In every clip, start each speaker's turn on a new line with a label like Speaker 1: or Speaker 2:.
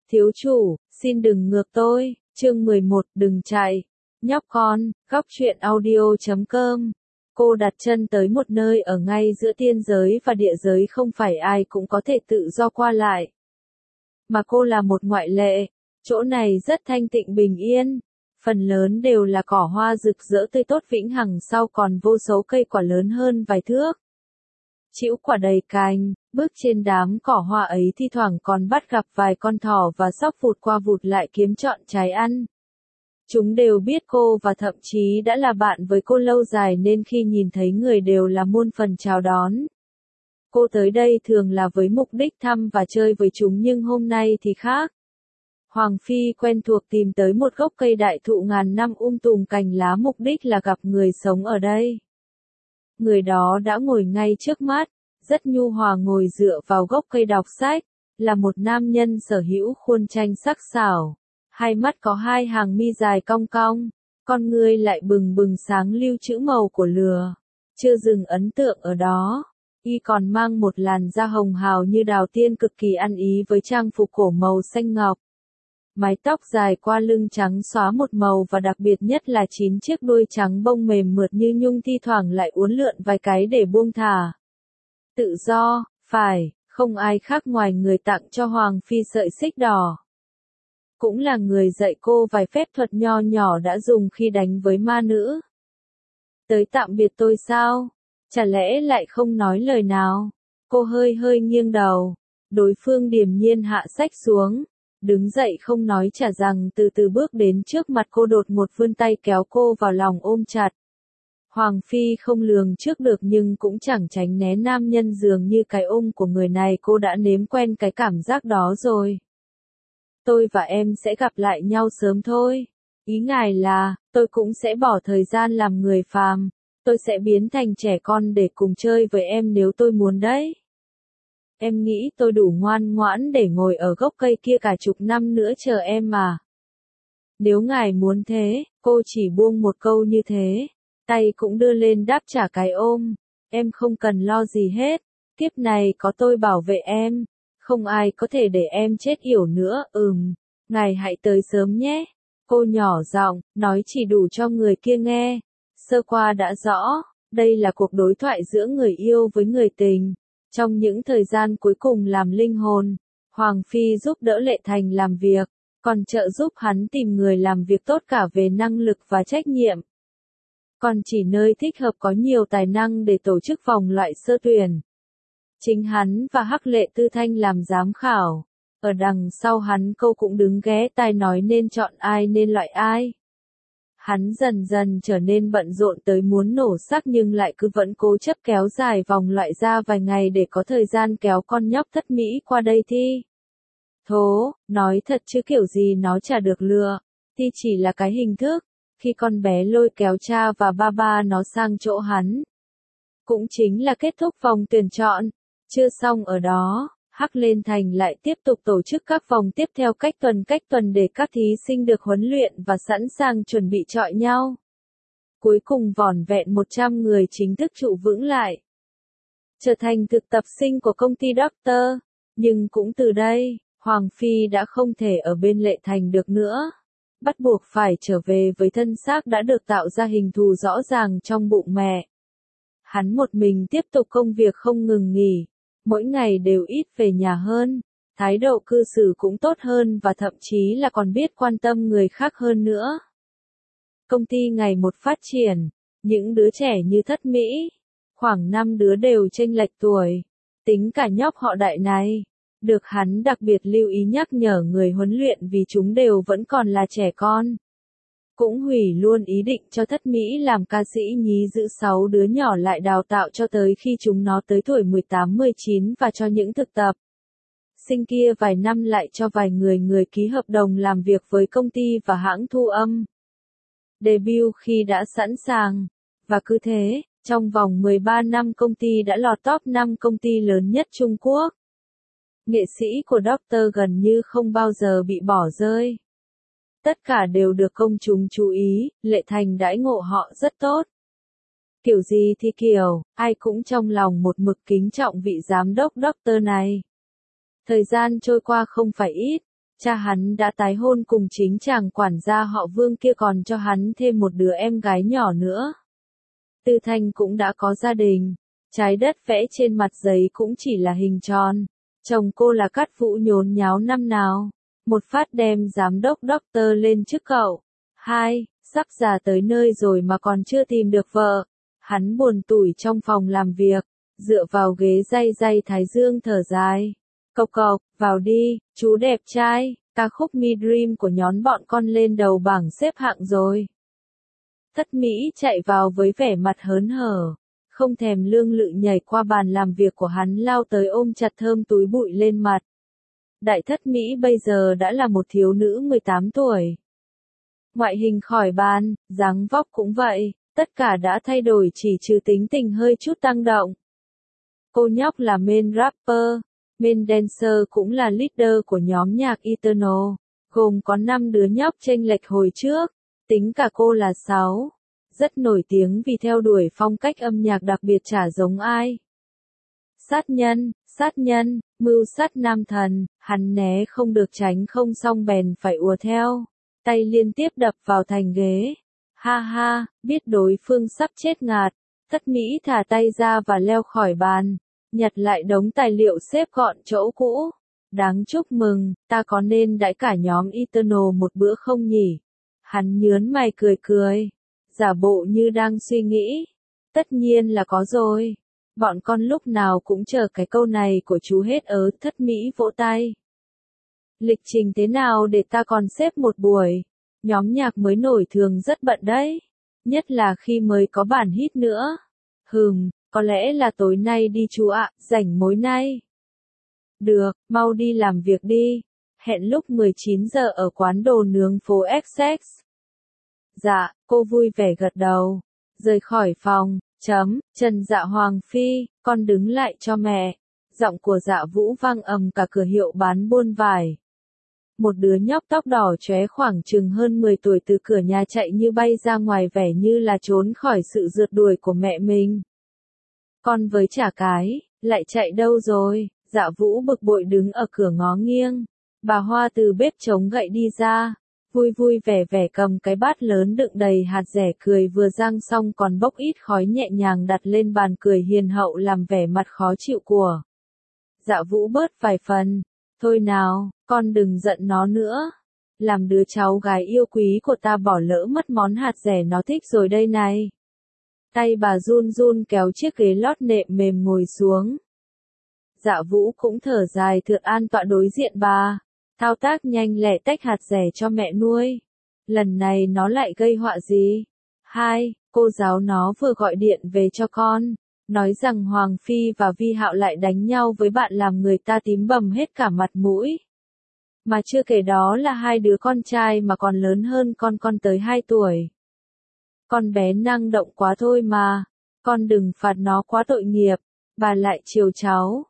Speaker 1: Thiếu chủ, xin đừng ngược tôi, chương 11, đừng chạy. Nhóc con, góc truyện audio.com. Cô đặt chân tới một nơi ở ngay giữa tiên giới và địa giới không phải ai cũng có thể tự do qua lại. Mà cô là một ngoại lệ, chỗ này rất thanh tịnh bình yên, phần lớn đều là cỏ hoa rực rỡ tươi tốt vĩnh hằng sau còn vô số cây quả lớn hơn vài thước. Trĩu quả đầy cành, bước trên đám cỏ hoa ấy thi thoảng còn bắt gặp vài con thỏ và sóc vụt qua vụt lại kiếm trọn trái ăn. Chúng đều biết cô và thậm chí đã là bạn với cô lâu dài nên khi nhìn thấy người đều là muôn phần chào đón. Cô tới đây thường là với mục đích thăm và chơi với chúng nhưng hôm nay thì khác. Hoàng Phi quen thuộc tìm tới một gốc cây đại thụ ngàn năm tùm cành lá mục đích là gặp người sống ở đây. Người đó đã ngồi ngay trước mắt, rất nhu hòa ngồi dựa vào gốc cây đọc sách, là một nam nhân sở hữu khuôn tranh sắc sảo, hai mắt có hai hàng mi dài cong cong, con ngươi lại bừng bừng sáng lưu trữ màu của lửa. Chưa dừng ấn tượng ở đó, y còn mang một làn da hồng hào như đào tiên cực kỳ ăn ý với trang phục cổ màu xanh ngọc. Mái tóc dài qua lưng trắng xóa một màu và đặc biệt nhất là 9 chiếc đuôi trắng bông mềm mượt như nhung thi thoảng lại uốn lượn vài cái để buông thả. Tự do, phải, không ai khác ngoài người tặng cho Hoàng Phi sợi xích đỏ. Cũng là người dạy cô vài phép thuật nho nhỏ đã dùng khi đánh với ma nữ. Tới tạm biệt tôi sao? Chả lẽ lại không nói lời nào? Cô hơi hơi nghiêng đầu. Đối phương điềm nhiên hạ sách xuống. Đứng dậy không nói trả rằng từ từ bước đến trước mặt cô đột một vươn tay kéo cô vào lòng ôm chặt. Hoàng Phi không lường trước được nhưng cũng chẳng tránh né nam nhân dường như cái ôm của người này cô đã nếm quen cái cảm giác đó rồi. Tôi và em sẽ gặp lại nhau sớm thôi. Ý ngài là, tôi cũng sẽ bỏ thời gian làm người phàm. Tôi sẽ biến thành trẻ con để cùng chơi với em nếu tôi muốn đấy. Em nghĩ tôi đủ ngoan ngoãn để ngồi ở gốc cây kia cả chục năm nữa chờ em mà. Nếu ngài muốn thế, cô chỉ buông một câu như thế. Tay cũng đưa lên đáp trả cái ôm. Em không cần lo gì hết. Kiếp này có tôi bảo vệ em. Không ai có thể để em chết yểu nữa. Ngài hãy tới sớm nhé. Cô nhỏ giọng, nói chỉ đủ cho người kia nghe. Sơ qua đã rõ, đây là cuộc đối thoại giữa người yêu với người tình. Trong những thời gian cuối cùng làm linh hồn, Hoàng Phi giúp đỡ Lệ Thành làm việc, còn trợ giúp hắn tìm người làm việc tốt cả về năng lực và trách nhiệm. Còn chỉ nơi thích hợp có nhiều tài năng để tổ chức vòng loại sơ tuyển. Chính hắn và Hắc Lệ Tư Thanh làm giám khảo. Ở đằng sau hắn cô cũng đứng ghé tai nói nên chọn ai nên loại ai. Hắn dần dần trở nên bận rộn tới muốn nổ xác nhưng lại cứ vẫn cố chấp kéo dài vòng loại ra vài ngày để có thời gian kéo con nhóc thất mỹ qua đây thi. Thố, nói thật chứ kiểu gì nó chả được lừa, thi chỉ là cái hình thức, khi con bé lôi kéo cha và ba nó sang chỗ hắn. Cũng chính là kết thúc vòng tuyển chọn, chưa xong ở đó. Hắc Lên Thành lại tiếp tục tổ chức các vòng tiếp theo cách tuần để các thí sinh được huấn luyện và sẵn sàng chuẩn bị chọi nhau. Cuối cùng vỏn vẹn 100 người chính thức trụ vững lại. Trở thành thực tập sinh của công ty Doctor. Nhưng cũng từ đây, Hoàng Phi đã không thể ở bên Lệ Thành được nữa. Bắt buộc phải trở về với thân xác đã được tạo ra hình thù rõ ràng trong bụng mẹ. Hắn một mình tiếp tục công việc không ngừng nghỉ. Mỗi ngày đều ít về nhà hơn, thái độ cư xử cũng tốt hơn và thậm chí là còn biết quan tâm người khác hơn nữa. Công ty ngày một phát triển, những đứa trẻ như Thất Mỹ, khoảng 5 đứa đều chênh lệch tuổi, tính cả nhóc họ Đại này, được hắn đặc biệt lưu ý nhắc nhở người huấn luyện vì chúng đều vẫn còn là trẻ con. Cũng hủy luôn ý định cho Thất Mỹ làm ca sĩ nhí giữ 6 đứa nhỏ lại đào tạo cho tới khi chúng nó tới tuổi 18-19 và cho những thực tập sinh kia vài năm lại cho vài người ký hợp đồng làm việc với công ty và hãng thu âm. Debut khi đã sẵn sàng, và cứ thế, trong vòng 13 năm công ty đã lọt top 5 công ty lớn nhất Trung Quốc. Nghệ sĩ của Doctor gần như không bao giờ bị bỏ rơi. Tất cả đều được công chúng chú ý, Lệ Thành đãi ngộ họ rất tốt. Kiểu gì thì kiểu, ai cũng trong lòng một mực kính trọng vị giám đốc Doctor này. Thời gian trôi qua không phải ít, Cha hắn đã tái hôn cùng chính chàng quản gia họ Vương kia, còn cho hắn thêm một đứa em gái nhỏ nữa. Tư Thanh cũng đã có gia đình. Trái đất vẽ trên mặt giấy cũng chỉ là hình tròn. Chồng cô là Cát Vũ nhốn nháo năm nào. Một phát đem giám đốc doctor lên trước cậu. 2. Sắp già tới nơi rồi mà còn chưa tìm được vợ. Hắn buồn tủi trong phòng làm việc, dựa vào ghế day day thái dương thở dài. Cộc cộc, vào đi, chú đẹp trai, ca khúc Me Dream của nhóm bọn con lên đầu bảng xếp hạng rồi. Thất Mỹ chạy vào với vẻ mặt hớn hở, không thèm lương lự nhảy qua bàn làm việc của hắn lao tới ôm chặt thơm túi bụi lên mặt. Đại Thất Mỹ bây giờ đã là một thiếu nữ 18 tuổi. Ngoại hình khỏi bàn, dáng vóc cũng vậy, tất cả đã thay đổi chỉ trừ tính tình hơi chút tăng động. Cô nhóc là main rapper, main dancer cũng là leader của nhóm nhạc Eternal, gồm có 5 đứa nhóc chênh lệch hồi trước, tính cả cô là 6. Rất nổi tiếng vì theo đuổi phong cách âm nhạc đặc biệt chả giống ai. Sát nhân, mưu sát nam thần, hắn né không được tránh không xong bèn phải ùa theo, tay liên tiếp đập vào thành ghế. Ha ha, biết đối phương sắp chết ngạt, Thất Mỹ thả tay ra và leo khỏi bàn, nhặt lại đống tài liệu xếp gọn chỗ cũ. Đáng chúc mừng, ta có nên đãi cả nhóm Eternal một bữa không nhỉ? Hắn nhớn mày cười cười, giả bộ như đang suy nghĩ. Tất nhiên là có rồi. Bọn con lúc nào cũng chờ cái câu này của chú hết ớ. Thất Mỹ vỗ tay. Lịch trình thế nào để ta còn xếp một buổi? Nhóm nhạc mới nổi thường rất bận đấy. Nhất là khi mới có bản hit nữa. Có lẽ là tối nay đi chú ạ, rảnh mối nay. Được, mau đi làm việc đi. Hẹn lúc 19 giờ ở quán đồ nướng phố XX. Dạ, cô vui vẻ gật đầu. Rời khỏi phòng, Trần Dạ Hoàng Phi, con đứng lại cho mẹ. Giọng của Dạ Vũ vang ầm cả cửa hiệu bán buôn vải. Một đứa nhóc tóc đỏ chóe khoảng chừng hơn 10 tuổi từ cửa nhà chạy như bay ra ngoài, vẻ như là trốn khỏi sự rượt đuổi của mẹ mình. Con với chả cái, lại chạy đâu rồi? Dạ Vũ bực bội đứng ở cửa ngó nghiêng. Bà Hoa từ bếp chống gậy đi ra, vui vui vẻ vẻ cầm cái bát lớn đựng đầy hạt dẻ cười vừa rang xong còn bốc ít khói nhẹ nhàng đặt lên bàn, cười hiền hậu làm vẻ mặt khó chịu của. Dạ Vũ bớt vài phần. Thôi nào, con đừng giận nó nữa. Làm đứa cháu gái yêu quý của ta bỏ lỡ mất món hạt dẻ nó thích rồi đây này. Tay bà run run kéo chiếc ghế lót nệm mềm ngồi xuống. Dạ Vũ cũng thở dài thượt an tọa đối diện bà. Thao tác nhanh lẹ tách hạt dẻ cho mẹ nuôi. Lần này nó lại gây họa gì? 2. Cô giáo nó vừa gọi điện về cho con. Nói rằng Hoàng Phi và Vi Hạo lại đánh nhau với bạn làm người ta tím bầm hết cả mặt mũi. Mà chưa kể đó là 2 đứa con trai mà còn lớn hơn con tới 2 tuổi. Con bé năng động quá thôi mà. Con đừng phạt nó quá tội nghiệp. Bà lại chiều cháu.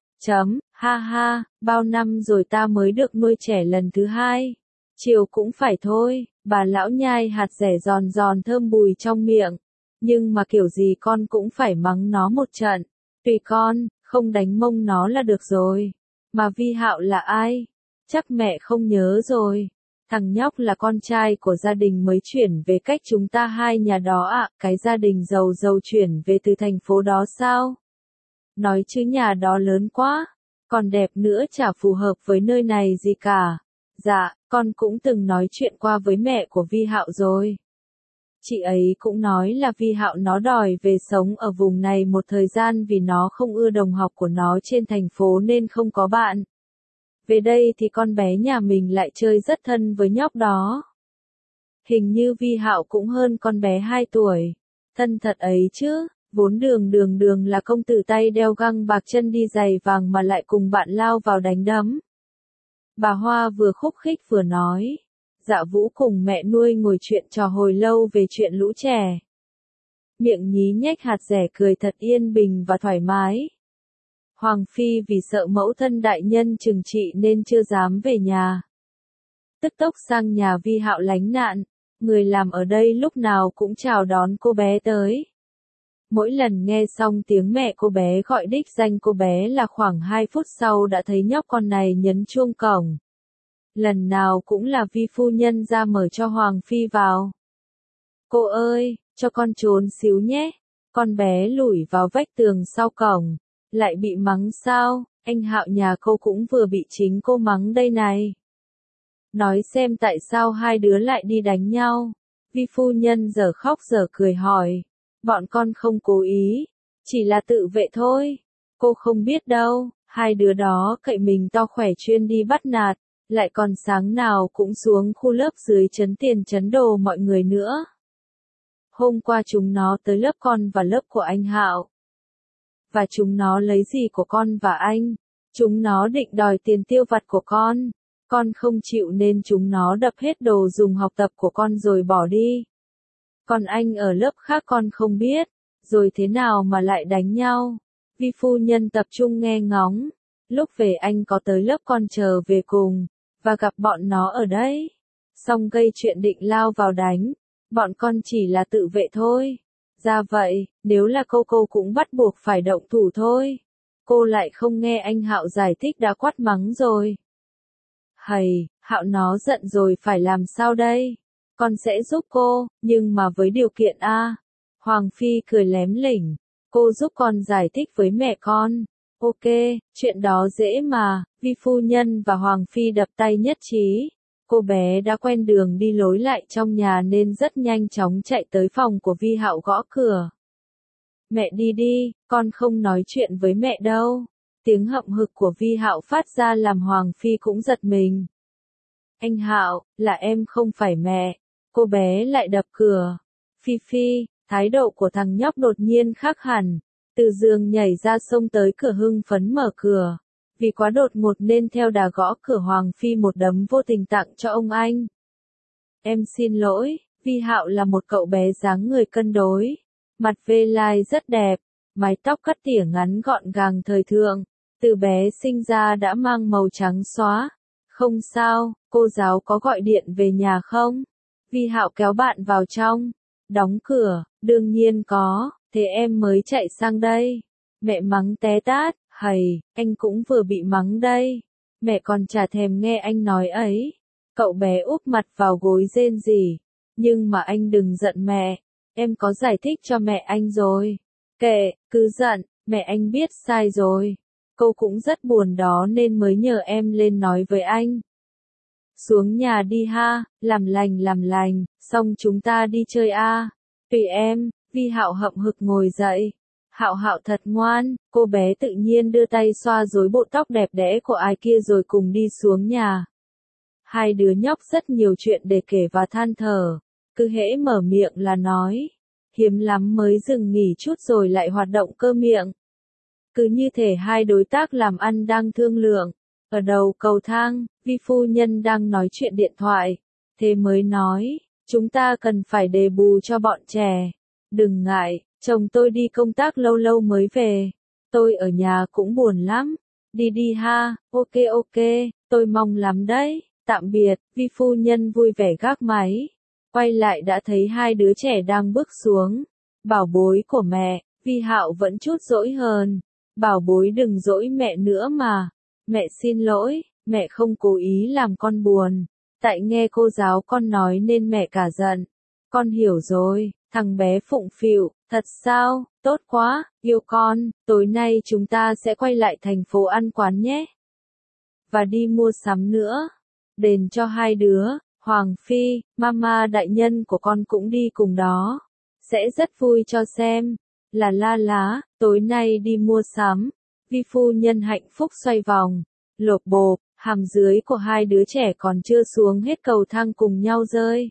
Speaker 1: Ha ha, bao năm rồi ta mới được nuôi trẻ lần thứ 2. Chiều cũng phải thôi. Bà lão nhai hạt dẻ giòn giòn thơm bùi trong miệng. Nhưng mà kiểu gì con cũng phải mắng nó một trận. Tùy con, không đánh mông nó là được rồi. Mà Vi Hạo là ai? Chắc mẹ không nhớ rồi. Thằng nhóc là con trai của gia đình mới chuyển về cách chúng ta 2 nhà đó ạ. Cái gia đình giàu giàu chuyển về từ thành phố đó sao? Nói chứ nhà đó lớn quá. Còn đẹp nữa chả phù hợp với nơi này gì cả. Dạ, con cũng từng nói chuyện qua với mẹ của Vi Hạo rồi. Chị ấy cũng nói là Vi Hạo nó đòi về sống ở vùng này một thời gian vì nó không ưa đồng học của nó trên thành phố nên không có bạn. Về đây thì con bé nhà mình lại chơi rất thân với nhóc đó. Hình như Vi Hạo cũng hơn con bé 2 tuổi. Thân thật ấy chứ, vốn đường là công tử tay đeo găng bạc chân đi giày vàng mà lại cùng bạn lao vào đánh đấm. Bà Hoa vừa khúc khích vừa nói. Dạ Vũ cùng mẹ nuôi ngồi chuyện trò hồi lâu về chuyện lũ trẻ. Miệng nhí nhách hạt dẻ cười thật yên bình và thoải mái. Hoàng Phi vì sợ mẫu thân đại nhân trừng trị nên chưa dám về nhà. Tức tốc sang nhà Vi Hạo lánh nạn, người làm ở đây lúc nào cũng chào đón cô bé tới. Mỗi lần nghe xong tiếng mẹ cô bé gọi đích danh cô bé là khoảng 2 phút sau đã thấy nhóc con này nhấn chuông cổng. lần nào cũng là Vi phu nhân ra mở cho Hoàng Phi vào. Cô ơi, cho con trốn xíu nhé. Con bé lủi vào vách tường sau cổng, lại bị mắng sao, anh Hạo nhà cô cũng vừa bị chính cô mắng đây này. Nói xem tại sao hai đứa lại đi đánh nhau. Vi phu nhân giờ khóc giờ cười hỏi. Bọn con không cố ý, chỉ là tự vệ thôi. Cô không biết đâu, hai đứa đó cậy mình to khỏe chuyên đi bắt nạt, lại còn sáng nào cũng xuống khu lớp dưới trấn tiền trấn đồ mọi người nữa. Hôm qua chúng nó tới lớp con và lớp của anh Hạo. Và chúng nó lấy gì của con và anh? Chúng nó định đòi tiền tiêu vặt của con. Con không chịu nên chúng nó đập hết đồ dùng học tập của con rồi bỏ đi. Còn anh ở lớp khác con không biết, rồi thế nào mà lại đánh nhau? Vi phu nhân tập trung nghe ngóng. Lúc về anh có tới lớp con chờ về cùng, và gặp bọn nó ở đấy. Xong gây chuyện định lao vào đánh. Bọn con chỉ là tự vệ thôi. Ra vậy, nếu là cô cũng bắt buộc phải động thủ thôi. Cô lại không nghe anh Hạo giải thích đã quát mắng rồi. Hầy, Hạo nó giận rồi phải làm sao đây? Con sẽ giúp cô, nhưng mà với điều kiện a. Hoàng Phi cười lém lỉnh. Cô giúp con giải thích với mẹ con. Ok, chuyện đó dễ mà. Vi phu nhân và Hoàng Phi đập tay nhất trí. Cô bé đã quen đường đi lối lại trong nhà nên rất nhanh chóng chạy tới phòng của Vi Hạo gõ cửa. Mẹ đi đi, con không nói chuyện với mẹ đâu. Tiếng hậm hực của Vi Hạo phát ra làm Hoàng Phi cũng giật mình. Anh Hạo, là em không phải mẹ. Cô bé lại đập cửa. Phi, thái độ của thằng nhóc đột nhiên khác hẳn. Từ giường nhảy ra xông tới cửa hưng phấn mở cửa. Vì quá đột ngột nên theo đà gõ cửa Hoàng Phi một đấm vô tình tặng cho ông anh. Em xin lỗi, Vi Hạo là một cậu bé dáng người cân đối. Mặt vê lai rất đẹp, mái tóc cắt tỉa ngắn gọn gàng thời thượng. Từ bé sinh ra đã mang màu trắng xóa. Không sao, cô giáo có gọi điện về nhà không? Vi Hạo kéo bạn vào trong. Đóng cửa, đương nhiên có, thế em mới chạy sang đây. Mẹ mắng té tát, hầy, anh cũng vừa bị mắng đây. Mẹ còn chả thèm nghe anh nói ấy. Cậu bé úp mặt vào gối rên rỉ. Nhưng mà anh đừng giận mẹ, em có giải thích cho mẹ anh rồi. Kệ, cứ giận, mẹ anh biết sai rồi. Cô cũng rất buồn đó nên mới nhờ em lên nói với anh. Xuống nhà đi ha, làm lành, xong chúng ta đi chơi a. Tùy em. Vi Hạo hậm hực ngồi dậy. Hạo thật ngoan, cô bé tự nhiên đưa tay xoa rối bộ tóc đẹp đẽ của ai kia rồi cùng đi xuống nhà. Hai đứa nhóc rất nhiều chuyện để kể và than thở, cứ hễ mở miệng là nói. Hiếm lắm mới dừng nghỉ chút rồi lại hoạt động cơ miệng. Cứ như thể hai đối tác làm ăn đang thương lượng. Ở đầu cầu thang, Vi phu nhân đang nói chuyện điện thoại. Thế mới nói, chúng ta cần phải đền bù cho bọn trẻ. Đừng ngại, chồng tôi đi công tác lâu mới về. Tôi ở nhà cũng buồn lắm. Đi ha, ok, tôi mong lắm đấy. Tạm biệt, Vi phu nhân vui vẻ gác máy. Quay lại đã thấy hai đứa trẻ đang bước xuống. Bảo bối của mẹ, Vi Hạo vẫn chút dỗi hờn. Bảo bối đừng dỗi mẹ nữa mà. Mẹ xin lỗi, mẹ không cố ý làm con buồn. Tại nghe cô giáo con nói nên mẹ cả giận. Con hiểu rồi, thằng bé phụng phịu, thật sao, tốt quá, yêu con, tối nay chúng ta sẽ quay lại thành phố ăn quán nhé. Và đi mua sắm nữa. Đền cho hai đứa, Hoàng Phi, mama đại nhân của con cũng đi cùng đó. Sẽ rất vui cho xem. Lá, tối nay đi mua sắm. Vi phu nhân hạnh phúc xoay vòng. Lộp bộp, hàm dưới của hai đứa trẻ còn chưa xuống hết cầu thang cùng nhau rơi.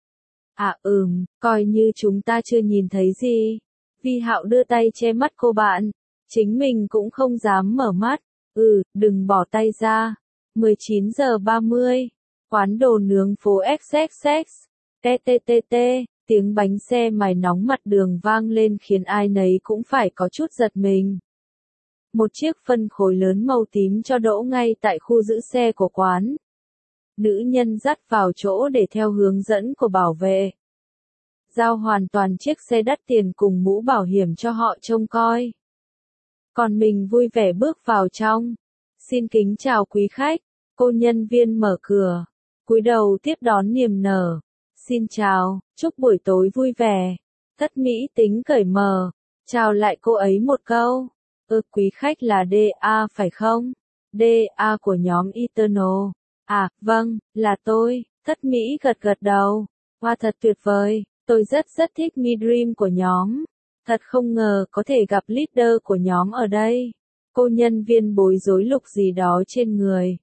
Speaker 1: Coi như chúng ta chưa nhìn thấy gì. Vi Hạo đưa tay che mắt cô bạn. Chính mình cũng không dám mở mắt. Đừng bỏ tay ra. 19:30. Quán đồ nướng phố XXX. TTTT. Tiếng bánh xe mài nóng mặt đường vang lên khiến ai nấy cũng phải có chút giật mình. Một chiếc phân khối lớn màu tím cho đỗ ngay tại khu giữ xe của quán. Nữ nhân dắt vào chỗ để theo hướng dẫn của bảo vệ. Giao hoàn toàn chiếc xe đắt tiền cùng mũ bảo hiểm cho họ trông coi. Còn mình vui vẻ bước vào trong. Xin kính chào quý khách. Cô nhân viên mở cửa, cúi đầu tiếp đón niềm nở. Xin chào, chúc buổi tối vui vẻ. Tất Mỹ tính cởi mở, chào lại cô ấy một câu. Quý khách là DA phải không? DA của nhóm Eternal. À, vâng, là tôi. Tất Mỹ gật gật đầu. Wow, thật tuyệt vời, tôi rất thích midream của nhóm. Thật không ngờ có thể gặp leader của nhóm ở đây. Cô nhân viên bối rối lục gì đó trên người.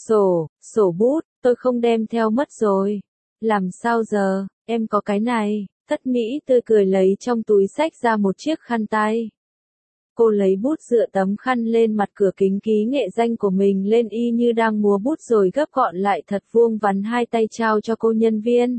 Speaker 1: Sổ bút, tôi không đem theo mất rồi. Làm sao giờ, em có cái này. Tất Mỹ tươi cười lấy trong túi xách ra một chiếc khăn tay. Cô lấy bút dựa tấm khăn lên mặt cửa kính ký nghệ danh của mình lên y như đang múa bút rồi gấp gọn lại thật vuông vắn hai tay trao cho cô nhân viên.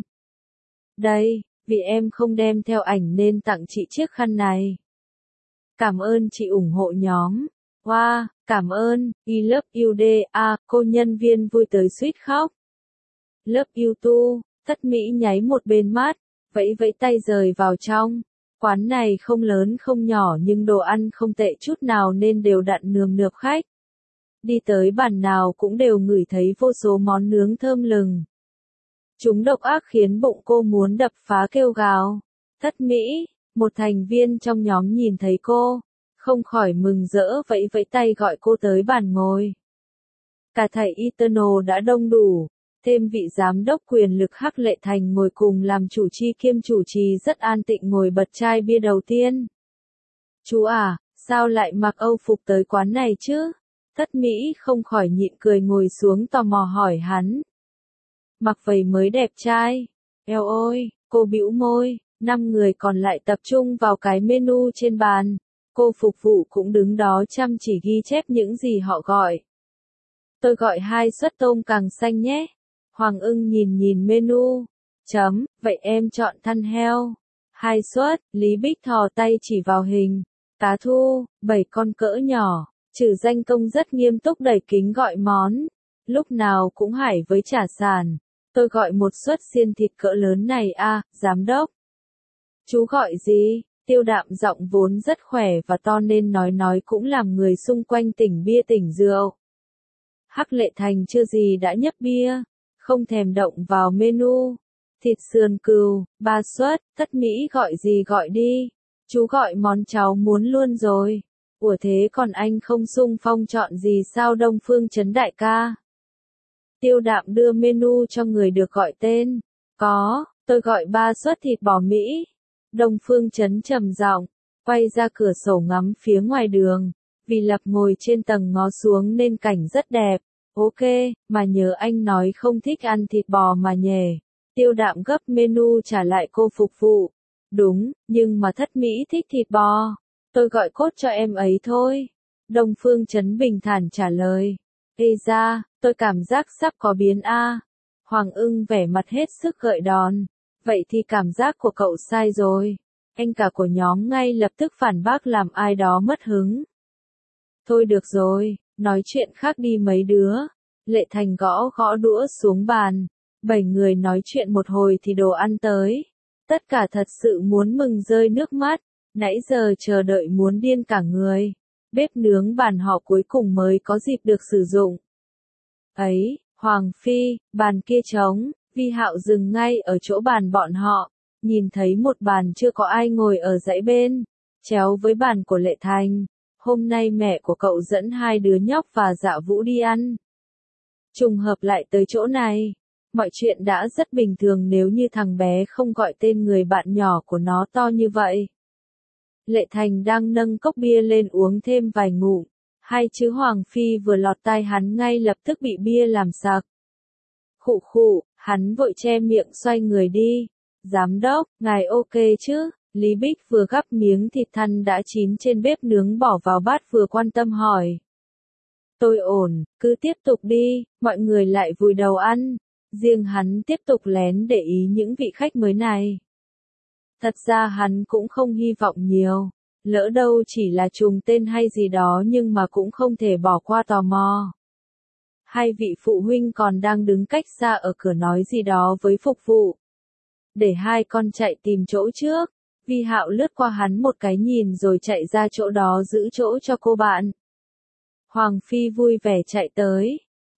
Speaker 1: Đây, vì em không đem theo ảnh nên tặng chị chiếc khăn này. Cảm ơn chị ủng hộ nhóm. Wow, cảm ơn, I love you DA, cô nhân viên vui tới suýt khóc. Love you too, Tất Mỹ nháy một bên mắt, vẫy tay rời vào trong. Quán này không lớn không nhỏ nhưng đồ ăn không tệ chút nào nên đều đặn nườm nượp khách. Đi tới bàn nào cũng đều ngửi thấy vô số món nướng thơm lừng. Chúng độc ác khiến bụng cô muốn đập phá kêu gào. Tất Mỹ, một thành viên trong nhóm nhìn thấy cô, không khỏi mừng rỡ vẫy tay gọi cô tới bàn ngồi. Cả thầy Eternal đã đông đủ, thêm vị giám đốc quyền lực Hắc Lệ Thành ngồi cùng làm chủ chi kiêm chủ trì rất an tịnh ngồi bật chai bia đầu tiên. Chú à, sao lại mặc Âu phục tới quán này chứ? Tất Mỹ không khỏi nhịn cười ngồi xuống tò mò hỏi hắn. Mặc vậy mới đẹp trai. Eo ôi, cô bĩu môi, 5 người còn lại tập trung vào cái menu trên bàn. Cô phục vụ cũng đứng đó chăm chỉ ghi chép những gì họ gọi. Tôi gọi 2 suất tôm càng xanh nhé. Hoàng ưng nhìn menu. Vậy em chọn thăn heo. 2 suất, Lý Bích thò tay chỉ vào hình. Cá thu, 7 con cỡ nhỏ. Trừ danh công rất nghiêm túc đẩy kính gọi món. Lúc nào cũng hải với chả sàn. Tôi gọi một suất xiên thịt cỡ lớn này à, giám đốc. Chú gọi gì? Tiêu Đạm giọng vốn rất khỏe và to nên nói cũng làm người xung quanh tỉnh bia tỉnh rượu. Hắc Lệ Thành chưa gì đã nhấp bia, không thèm động vào menu. Thịt sườn cừu, 3 suất, Tất Mỹ gọi gì gọi đi. Chú gọi món cháu muốn luôn rồi. Ủa thế còn anh không xung phong chọn gì sao Đông Phương Trấn đại ca? Tiêu Đạm đưa menu cho người được gọi tên. Có, tôi gọi 3 suất thịt bò Mỹ. Đông Phương Trấn trầm giọng, quay ra cửa sổ ngắm phía ngoài đường. Vì Lập ngồi trên tầng ngó xuống nên cảnh rất đẹp. Ok, mà nhớ anh nói không thích ăn thịt bò mà nhề. Tiêu Đạm gấp menu trả lại cô phục vụ. Đúng, nhưng mà Thất Mỹ thích thịt bò. Tôi gọi cốt cho em ấy thôi. Đông Phương Trấn bình thản trả lời. Ê ra, tôi cảm giác sắp có biến a. Hoàng ưng vẻ mặt hết sức gợi đòn. Vậy thì cảm giác của cậu sai rồi. Anh cả của nhóm ngay lập tức phản bác làm ai đó mất hứng. Thôi được rồi, nói chuyện khác đi mấy đứa. Lệ Thành gõ đũa xuống bàn. 7 người nói chuyện một hồi thì đồ ăn tới. Tất cả thật sự muốn mừng rơi nước mắt. Nãy giờ chờ đợi muốn điên cả người. Bếp nướng bàn họ cuối cùng mới có dịp được sử dụng. Ấy, Hoàng Phi, bàn kia trống. Vi Hạo dừng ngay ở chỗ bàn bọn họ, nhìn thấy một bàn chưa có ai ngồi ở dãy bên, chéo với bàn của Lệ Thành. Hôm nay mẹ của cậu dẫn 2 đứa nhóc và Dạ Vũ đi ăn. Trùng hợp lại tới chỗ này. Mọi chuyện đã rất bình thường nếu như thằng bé không gọi tên người bạn nhỏ của nó to như vậy. Lệ Thành đang nâng cốc bia lên uống thêm vài ngụm. 2 chữ Hoàng Phi vừa lọt tai hắn ngay lập tức bị bia làm sặc. Khụ, hắn vội che miệng xoay người đi. Giám đốc, ngài ok chứ? Lý Bích vừa gắp miếng thịt thăn đã chín trên bếp nướng bỏ vào bát vừa quan tâm hỏi. Tôi ổn, cứ tiếp tục đi, mọi người lại vùi đầu ăn. Riêng hắn tiếp tục lén để ý những vị khách mới này. Thật ra hắn cũng không hy vọng nhiều. Lỡ đâu chỉ là trùng tên hay gì đó nhưng mà cũng không thể bỏ qua tò mò. 2 vị phụ huynh còn đang đứng cách xa ở cửa nói gì đó với phục vụ. Để 2 con chạy tìm chỗ trước. Vi Hạo lướt qua hắn một cái nhìn rồi chạy ra chỗ đó giữ chỗ cho cô bạn. Hoàng Phi vui vẻ chạy tới.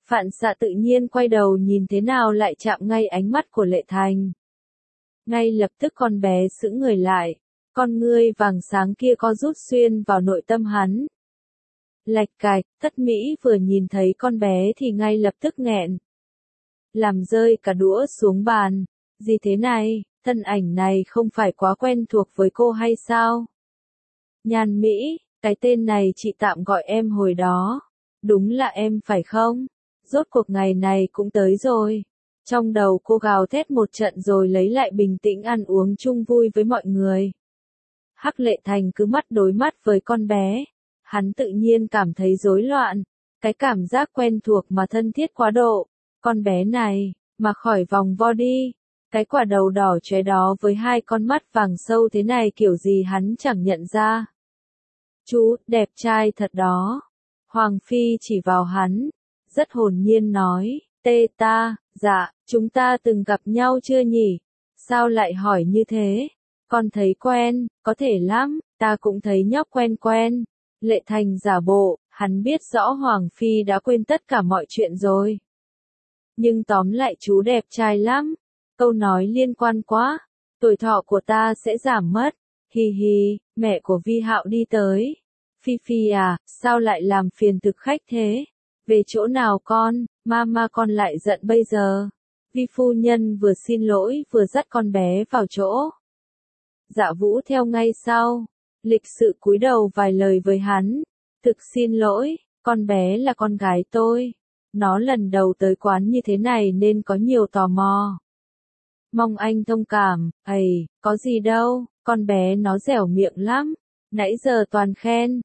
Speaker 1: Phản xạ tự nhiên quay đầu nhìn thế nào lại chạm ngay ánh mắt của Lệ Thành. Ngay lập tức con bé sững người lại, con ngươi vàng sáng kia co rút xuyên vào nội tâm hắn. Lạch cạch, Tất Mỹ vừa nhìn thấy con bé thì ngay lập tức nghẹn. Làm rơi cả đũa xuống bàn. Gì thế này, thân ảnh này không phải quá quen thuộc với cô hay sao? Nhan Mỹ, cái tên này chị tạm gọi em hồi đó. Đúng là em phải không? Rốt cuộc ngày này cũng tới rồi. Trong đầu cô gào thét một trận rồi lấy lại bình tĩnh ăn uống chung vui với mọi người. Hắc Lệ Thành cứ mắt đối mắt với con bé. Hắn tự nhiên cảm thấy rối loạn. Cái cảm giác quen thuộc mà thân thiết quá độ. Con bé này, mà khỏi vòng vo đi. Cái quả đầu đỏ chóe đó với hai con mắt vàng sâu thế này kiểu gì hắn chẳng nhận ra. Chú, đẹp trai thật đó. Hoàng Phi chỉ vào hắn. Rất hồn nhiên nói, tê ta, dạ, chúng ta từng gặp nhau chưa nhỉ? Sao lại hỏi như thế? Con thấy quen, có thể lắm, ta cũng thấy nhóc quen quen. Lệ Thành giả bộ, hắn biết rõ Hoàng Phi đã quên tất cả mọi chuyện rồi. Nhưng tóm lại chú đẹp trai lắm. Câu nói liên quan quá. Tuổi thọ của ta sẽ giảm mất. Hi hi, mẹ của Vi Hạo đi tới. Phi Phi à, sao lại làm phiền thực khách thế? Về chỗ nào con, mama con lại giận bây giờ. Vi phu nhân vừa xin lỗi vừa dắt con bé vào chỗ. Dạ Vũ theo ngay sau. Lịch sự cúi đầu vài lời với hắn. Thực xin lỗi, con bé là con gái tôi. Nó lần đầu tới quán như thế này nên có nhiều tò mò. Mong anh thông cảm, có gì đâu, con bé nó dẻo miệng lắm. Nãy giờ toàn khen,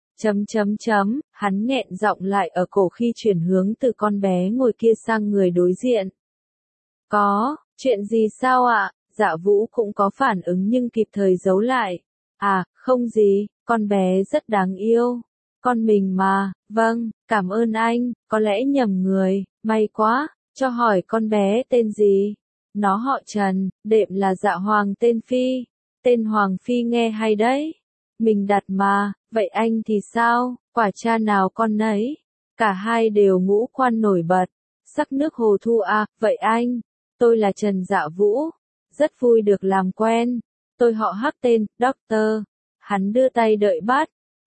Speaker 1: hắn nghẹn giọng lại ở cổ khi chuyển hướng từ con bé ngồi kia sang người đối diện. Có, chuyện gì sao ạ? Dạ Vũ cũng có phản ứng nhưng kịp thời giấu lại. À, không gì, con bé rất đáng yêu. Con mình mà, vâng, cảm ơn anh, có lẽ nhầm người, may quá, cho hỏi con bé tên gì? Nó họ Trần, đệm là Dạ Hoàng tên Phi. Tên Hoàng Phi nghe hay đấy. Mình đặt mà, vậy anh thì sao, quả cha nào con nấy? Cả hai đều ngũ quan nổi bật. Sắc nước hồ thu à, vậy anh? Tôi là Trần Dạ Vũ. Rất vui được làm quen. Tôi họ Hắc tên, Doctor. Hắn đưa tay đợi bắt.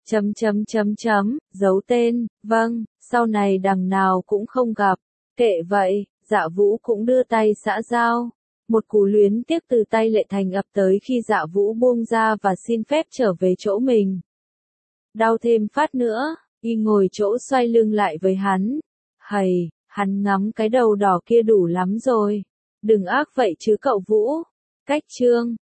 Speaker 1: Giấu tên, vâng, sau này đằng nào cũng không gặp. Kệ vậy, Dạ Vũ cũng đưa tay xã giao. Một cú luyến tiếc từ tay Lệ Thành ập tới khi Dạ Vũ buông ra và xin phép trở về chỗ mình. Đau thêm phát nữa, y ngồi chỗ xoay lưng lại với hắn. Hắn ngắm cái đầu đỏ kia đủ lắm rồi. Đừng ác vậy chứ cậu Vũ. Cách chương